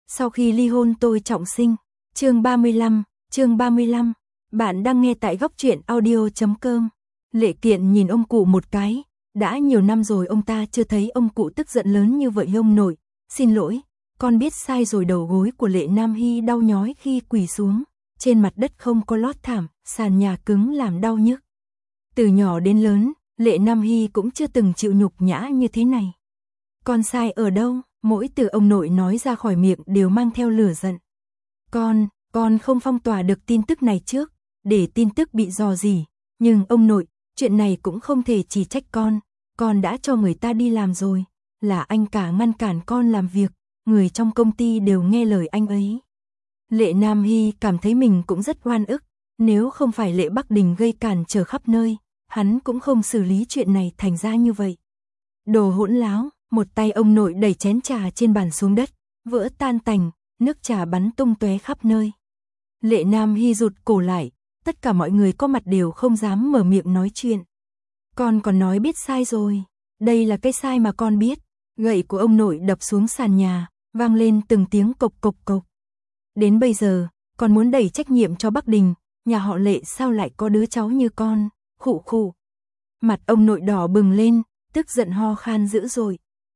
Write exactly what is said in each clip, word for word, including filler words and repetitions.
Sau khi ly hôn tôi trọng sinh. Chương ba mươi lăm, chương ba mươi lăm. Bạn đang nghe tại góc truyện audio chấm com. Lệ Kiện nhìn ông cụ một cái, đã nhiều năm rồi ông ta chưa thấy ông cụ tức giận lớn như vậy. Ông nội, xin lỗi, con biết sai rồi. Đầu gối của Lệ Nam Hy đau nhói khi quỳ xuống, trên mặt đất không có lót thảm, sàn nhà cứng làm đau nhức. Từ nhỏ đến lớn, Lệ Nam Hy cũng chưa từng chịu nhục nhã như thế này. Con sai ở đâu? Mỗi từ ông nội nói ra khỏi miệng đều mang theo lửa giận. Con, con không phong tỏa được tin tức này trước, để tin tức bị rò rỉ. Nhưng ông nội, chuyện này cũng không thể chỉ trách con, con đã cho người ta đi làm rồi, là anh cả ngăn cản con làm việc, người trong công ty đều nghe lời anh ấy. Lệ Nam Hy cảm thấy mình cũng rất oan ức, nếu không phải Lệ Bắc Đình gây cản trở khắp nơi, hắn cũng không xử lý chuyện này thành ra như vậy. Đồ hỗn láo, một tay ông nội đẩy chén trà trên bàn xuống đất, vỡ tan tành, nước trà bắn tung tóe khắp nơi. Lệ Nam Hy rụt cổ lại, tất cả mọi người có mặt đều không dám mở miệng nói chuyện. Con còn nói biết sai rồi, đây là cái sai mà con biết. Gậy của ông nội đập xuống sàn nhà, vang lên từng tiếng cộc cộc cộc. Đến bây giờ, con muốn đẩy trách nhiệm cho Bắc Đình, nhà họ Lệ sao lại có đứa cháu như con, khụ khụ. Mặt ông nội đỏ bừng lên, tức giận ho khan dữ dội.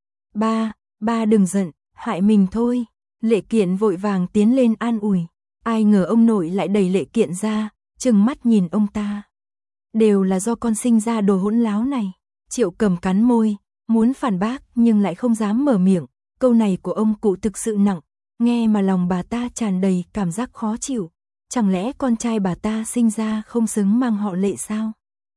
Ba, ba đừng giận, hại mình thôi. Lệ Kiện vội vàng tiến lên an ủi. Ai ngờ ông nội lại đẩy Lệ Kiện ra, trừng mắt nhìn ông ta. Đều là do con sinh ra đồ hỗn láo này. Triệu Cầm cắn môi, muốn phản bác nhưng lại không dám mở miệng. Câu này của ông cụ thực sự nặng, nghe mà lòng bà ta tràn đầy cảm giác khó chịu. Chẳng lẽ con trai bà ta sinh ra không xứng mang họ Lệ sao?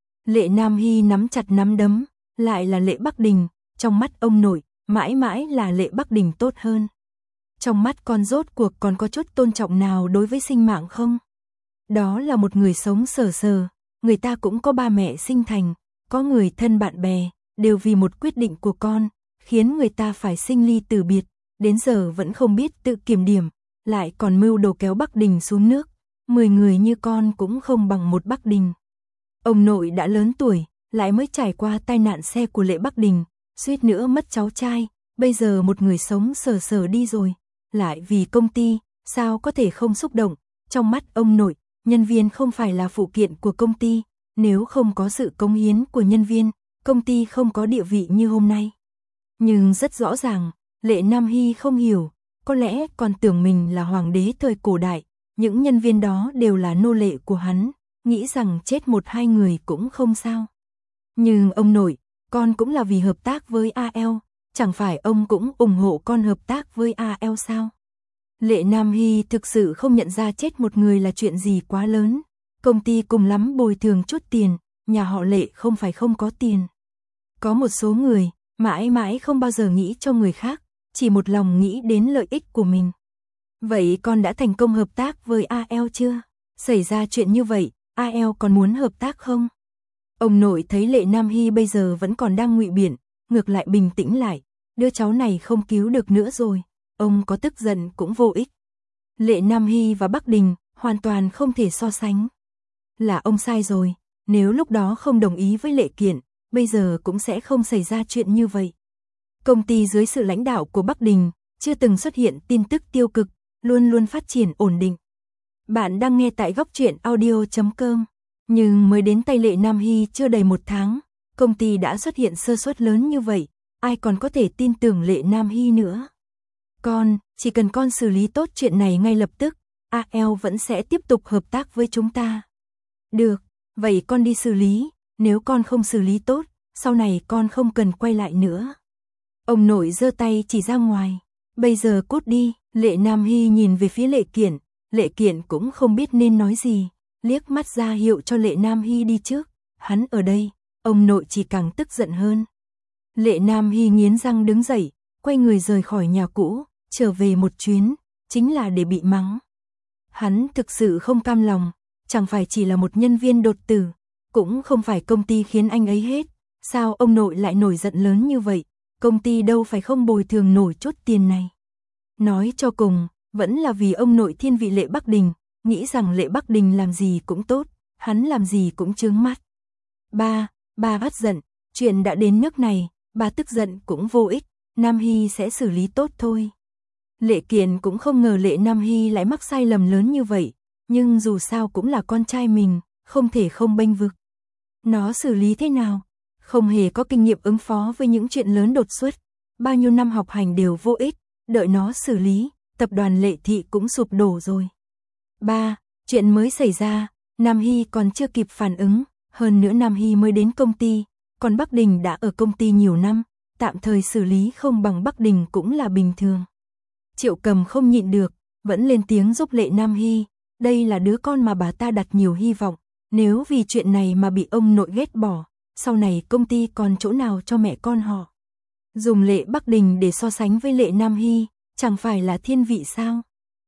Lệ Nam Hy nắm chặt nắm đấm, lại là Lệ Bắc Đình, trong mắt ông nội, mãi mãi là Lệ Bắc Đình tốt hơn. Trong mắt con rốt cuộc còn có chút tôn trọng nào đối với sinh mạng không? Đó là một người sống sờ sờ, người ta cũng có ba mẹ sinh thành, có người thân bạn bè, đều vì một quyết định của con, khiến người ta phải sinh ly từ biệt, đến giờ vẫn không biết tự kiểm điểm, lại còn mưu đồ kéo Bắc Đình xuống nước. Mười người như con cũng không bằng một Bắc Đình. Ông nội đã lớn tuổi, lại mới trải qua tai nạn xe của Lệ Bắc Đình, suýt nữa mất cháu trai, bây giờ một người sống sờ sờ đi rồi, lại vì công ty, sao có thể không xúc động. Trong mắt ông nội, nhân viên không phải là phụ kiện của công ty, nếu không có sự cống hiến của nhân viên, công ty không có địa vị như hôm nay. Nhưng rất rõ ràng, Lệ Nam Hy không hiểu, có lẽ còn tưởng mình là hoàng đế thời cổ đại, những nhân viên đó đều là nô lệ của hắn, nghĩ rằng chết một hai người cũng không sao. Nhưng ông nội, con cũng là vì hợp tác với a lờ, chẳng phải ông cũng ủng hộ con hợp tác với a lờ sao? Lệ Nam Hy thực sự không nhận ra chết một người là chuyện gì quá lớn. Công ty cùng lắm bồi thường chút tiền, nhà họ Lệ không phải không có tiền. Có một số người, mãi mãi không bao giờ nghĩ cho người khác, chỉ một lòng nghĩ đến lợi ích của mình. Vậy con đã thành công hợp tác với a lờ chưa? Xảy ra chuyện như vậy, a lờ còn muốn hợp tác không? Ông nội thấy Lệ Nam Hy bây giờ vẫn còn đang ngụy biện, ngược lại bình tĩnh lại, đứa cháu này không cứu được nữa rồi, ông có tức giận cũng vô ích. Lệ Nam Hy và Bắc Đình hoàn toàn không thể so sánh. Là ông sai rồi, nếu lúc đó không đồng ý với Lệ Kiện, bây giờ cũng sẽ không xảy ra chuyện như vậy. Công ty dưới sự lãnh đạo của Bắc Đình, chưa từng xuất hiện tin tức tiêu cực, luôn luôn phát triển ổn định. Bạn đang nghe tại góc truyện audio chấm com. Nhưng mới đến tay Lệ Nam Hy chưa đầy một tháng, công ty đã xuất hiện sơ suất lớn như vậy, ai còn có thể tin tưởng Lệ Nam Hy nữa. Con, chỉ cần con xử lý tốt chuyện này ngay lập tức, a lờ vẫn sẽ tiếp tục hợp tác với chúng ta. Được, vậy con đi xử lý, nếu con không xử lý tốt, sau này con không cần quay lại nữa. Ông nội giơ tay chỉ ra ngoài, bây giờ cút đi. Lệ Nam Hy nhìn về phía Lệ Kiện, Lệ Kiện cũng không biết nên nói gì, liếc mắt ra hiệu cho Lệ Nam Hy đi trước, hắn ở đây, ông nội chỉ càng tức giận hơn. Lệ Nam Hy nghiến răng đứng dậy, quay người rời khỏi nhà cũ, trở về một chuyến, chính là để bị mắng. Hắn thực sự không cam lòng, chẳng phải chỉ là một nhân viên đột tử, cũng không phải công ty khiến anh ấy hết, sao ông nội lại nổi giận lớn như vậy, công ty đâu phải không bồi thường nổi chút tiền này. Nói cho cùng, vẫn là vì ông nội thiên vị Lệ Bắc Đình, nghĩ rằng Lệ Bắc Đình làm gì cũng tốt, hắn làm gì cũng chướng mắt. Ba, ba bắt giận, chuyện đã đến nước này, ba tức giận cũng vô ích, Nam Hy sẽ xử lý tốt thôi. Lệ Kiện cũng không ngờ Lệ Nam Hy lại mắc sai lầm lớn như vậy, nhưng dù sao cũng là con trai mình, không thể không bênh vực. Nó xử lý thế nào? Không hề có kinh nghiệm ứng phó với những chuyện lớn đột xuất, bao nhiêu năm học hành đều vô ích, đợi nó xử lý, tập đoàn Lệ Thị cũng sụp đổ rồi. ba. Chuyện mới xảy ra, Nam Hy còn chưa kịp phản ứng, hơn nữa Nam Hy mới đến công ty, còn Bắc Đình đã ở công ty nhiều năm, tạm thời xử lý không bằng Bắc Đình cũng là bình thường. Triệu Cầm không nhịn được, vẫn lên tiếng giúp Lệ Nam Hy, đây là đứa con mà bà ta đặt nhiều hy vọng, nếu vì chuyện này mà bị ông nội ghét bỏ, sau này công ty còn chỗ nào cho mẹ con họ. Dùng Lệ Bắc Đình để so sánh với Lệ Nam Hy, chẳng phải là thiên vị sao?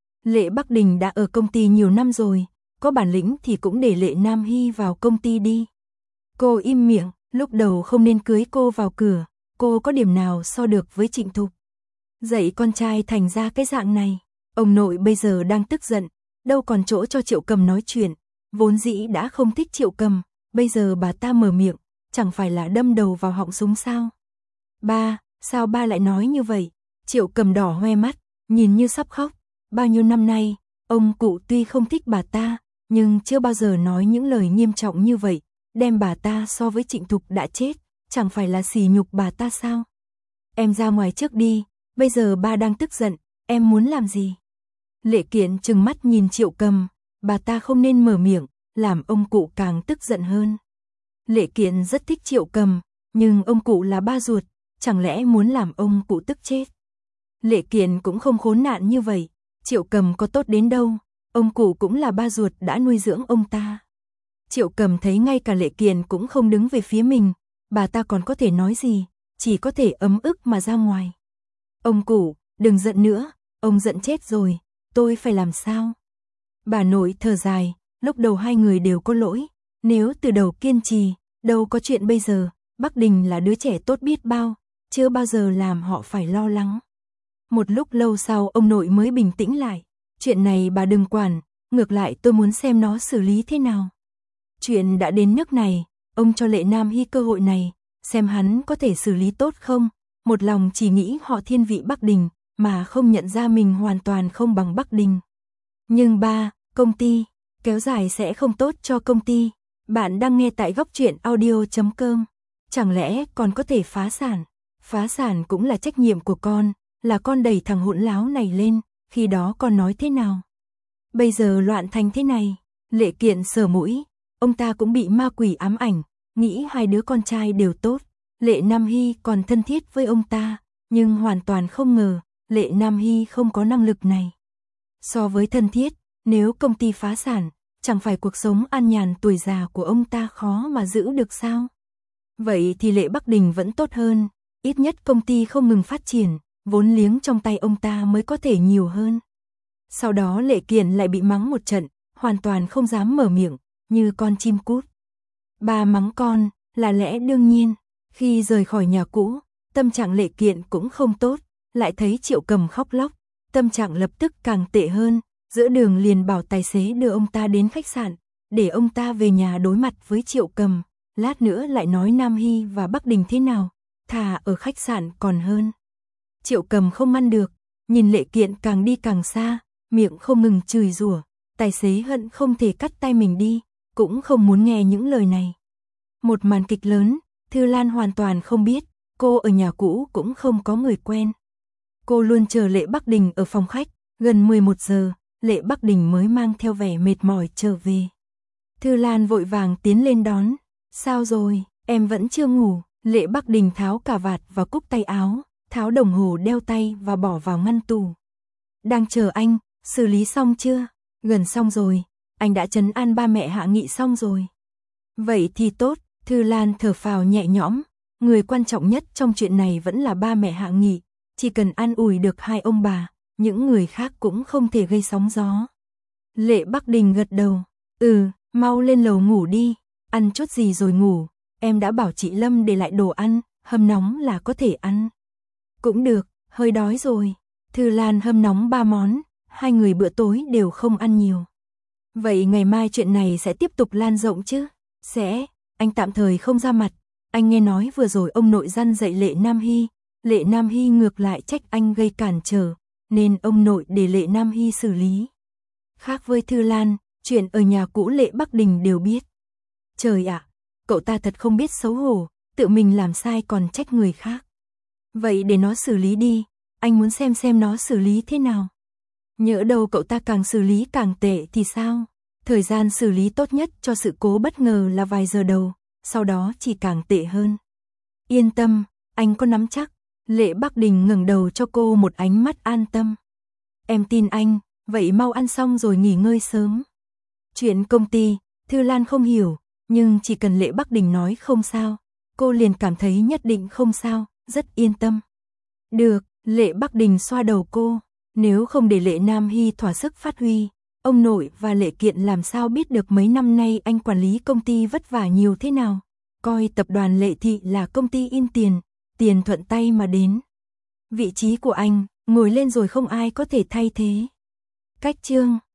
Lệ Bắc Đình đã ở công ty nhiều năm rồi, có bản lĩnh thì cũng để Lệ Nam Hy vào công ty đi. Cô im miệng, lúc đầu không nên cưới cô vào cửa, cô có điểm nào so được với Trịnh Thục. Dạy con trai thành ra cái dạng này, ông nội bây giờ đang tức giận, đâu còn chỗ cho Triệu Cầm nói chuyện, vốn dĩ đã không thích Triệu Cầm, bây giờ bà ta mở miệng, chẳng phải là đâm đầu vào họng súng sao? Ba, sao ba lại nói như vậy? Triệu Cầm đỏ hoe mắt, nhìn như sắp khóc, bao nhiêu năm nay, ông cụ tuy không thích bà ta, nhưng chưa bao giờ nói những lời nghiêm trọng như vậy, đem bà ta so với Trịnh Thục đã chết, chẳng phải là sỉ nhục bà ta sao? Em ra ngoài trước đi, bây giờ ba đang tức giận, em muốn làm gì? Lệ Kiện trừng mắt nhìn Triệu Cầm, bà ta không nên mở miệng, làm ông cụ càng tức giận hơn. Lệ Kiện rất thích Triệu Cầm, nhưng ông cụ là ba ruột, chẳng lẽ muốn làm ông cụ tức chết? Lệ Kiện cũng không khốn nạn như vậy, Triệu Cầm có tốt đến đâu, ông cụ cũng là ba ruột đã nuôi dưỡng ông ta. Triệu Cầm thấy ngay cả Lệ Kiện cũng không đứng về phía mình, bà ta còn có thể nói gì, chỉ có thể ấm ức mà ra ngoài. Ông cụ, đừng giận nữa, ông giận chết rồi, tôi phải làm sao? Bà nội thở dài, lúc đầu hai người đều có lỗi, nếu từ đầu kiên trì, đâu có chuyện bây giờ, Bắc Đình là đứa trẻ tốt biết bao, chưa bao giờ làm họ phải lo lắng. Một lúc lâu sau ông nội mới bình tĩnh lại, chuyện này bà đừng quản, ngược lại tôi muốn xem nó xử lý thế nào. Chuyện đã đến nước này, ông cho Lệ Nam Hy cơ hội này, xem hắn có thể xử lý tốt không, một lòng chỉ nghĩ họ thiên vị Bắc Đình, mà không nhận ra mình hoàn toàn không bằng Bắc Đình. Nhưng ba, công ty, kéo dài sẽ không tốt cho công ty. Bạn đang nghe tại góc truyện audio chấm com. Chẳng lẽ còn có thể phá sản? Phá sản cũng là trách nhiệm của con, là con đẩy thằng hỗn láo này lên, khi đó con nói thế nào? Bây giờ loạn thành thế này, Lệ Kiện sờ mũi, ông ta cũng bị ma quỷ ám ảnh, nghĩ hai đứa con trai đều tốt, Lệ Nam Hy còn thân thiết với ông ta, nhưng hoàn toàn không ngờ, Lệ Nam Hy không có năng lực này. So với thân thiết, nếu công ty phá sản, chẳng phải cuộc sống an nhàn tuổi già của ông ta khó mà giữ được sao? Vậy thì Lệ Bắc Đình vẫn tốt hơn, ít nhất công ty không ngừng phát triển, vốn liếng trong tay ông ta mới có thể nhiều hơn. Sau đó Lệ Kiện lại bị mắng một trận, hoàn toàn không dám mở miệng, như con chim cút. Ba mắng con, là lẽ đương nhiên, khi rời khỏi nhà cũ, tâm trạng Lệ Kiện cũng không tốt, lại thấy Triệu Cầm khóc lóc, tâm trạng lập tức càng tệ hơn, giữa đường liền bảo tài xế đưa ông ta đến khách sạn, để ông ta về nhà đối mặt với Triệu Cầm, lát nữa lại nói Nam Hy và Bắc Đình thế nào, thà ở khách sạn còn hơn. Triệu Cầm không ăn được, nhìn Lệ Kiện càng đi càng xa, miệng không ngừng chửi rủa, tài xế hận không thể cắt tay mình đi, cũng không muốn nghe những lời này. Một màn kịch lớn, Thư Lan hoàn toàn không biết, cô ở nhà cũ cũng không có người quen. Cô luôn chờ Lệ Bắc Đình ở phòng khách, gần mười một giờ, Lệ Bắc Đình mới mang theo vẻ mệt mỏi trở về. Thư Lan vội vàng tiến lên đón, sao rồi, em vẫn chưa ngủ? Lệ Bắc Đình tháo cà vạt và cúc tay áo, tháo đồng hồ đeo tay và bỏ vào ngăn tủ. Đang chờ anh, xử lý xong chưa? Gần xong rồi, anh đã trấn an ba mẹ Hạ Nghị xong rồi. Vậy thì tốt, Thư Lan thở phào nhẹ nhõm, người quan trọng nhất trong chuyện này vẫn là ba mẹ Hạ Nghị, chỉ cần an ủi được hai ông bà, những người khác cũng không thể gây sóng gió. Lệ Bắc Đình gật đầu, ừ, mau lên lầu ngủ đi, ăn chút gì rồi ngủ, em đã bảo chị Lâm để lại đồ ăn, hâm nóng là có thể ăn. Cũng được, hơi đói rồi. Thư Lan hâm nóng ba món, hai người bữa tối đều không ăn nhiều. Vậy ngày mai chuyện này sẽ tiếp tục lan rộng chứ? Sẽ, anh tạm thời không ra mặt, anh nghe nói vừa rồi ông nội răn dạy Lệ Nam Hy, Lệ Nam Hy ngược lại trách anh gây cản trở, nên ông nội để Lệ Nam Hy xử lý. Khác với Thư Lan, chuyện ở nhà cũ Lệ Bắc Đình đều biết. Trời ạ, cậu ta thật không biết xấu hổ, tự mình làm sai còn trách người khác. Vậy để nó xử lý đi, anh muốn xem xem nó xử lý thế nào. Nhỡ đâu cậu ta càng xử lý càng tệ thì sao? Thời gian xử lý tốt nhất cho sự cố bất ngờ là vài giờ đầu, sau đó chỉ càng tệ hơn. Yên tâm, anh có nắm chắc. Lệ Bắc Đình ngẩng đầu cho cô một ánh mắt an tâm. Em tin anh, vậy mau ăn xong rồi nghỉ ngơi sớm. Chuyện công ty, Thư Lan không hiểu, nhưng chỉ cần Lệ Bắc Đình nói không sao, cô liền cảm thấy nhất định không sao, rất yên tâm. Được, Lệ Bắc Đình xoa đầu cô, nếu không để Lệ Nam Hy thỏa sức phát huy, ông nội và Lệ Kiện làm sao biết được mấy năm nay anh quản lý công ty vất vả nhiều thế nào. Coi tập đoàn Lệ Thị là công ty in tiền, tiền thuận tay mà đến. Vị trí của anh, ngồi lên rồi không ai có thể thay thế. Cách chương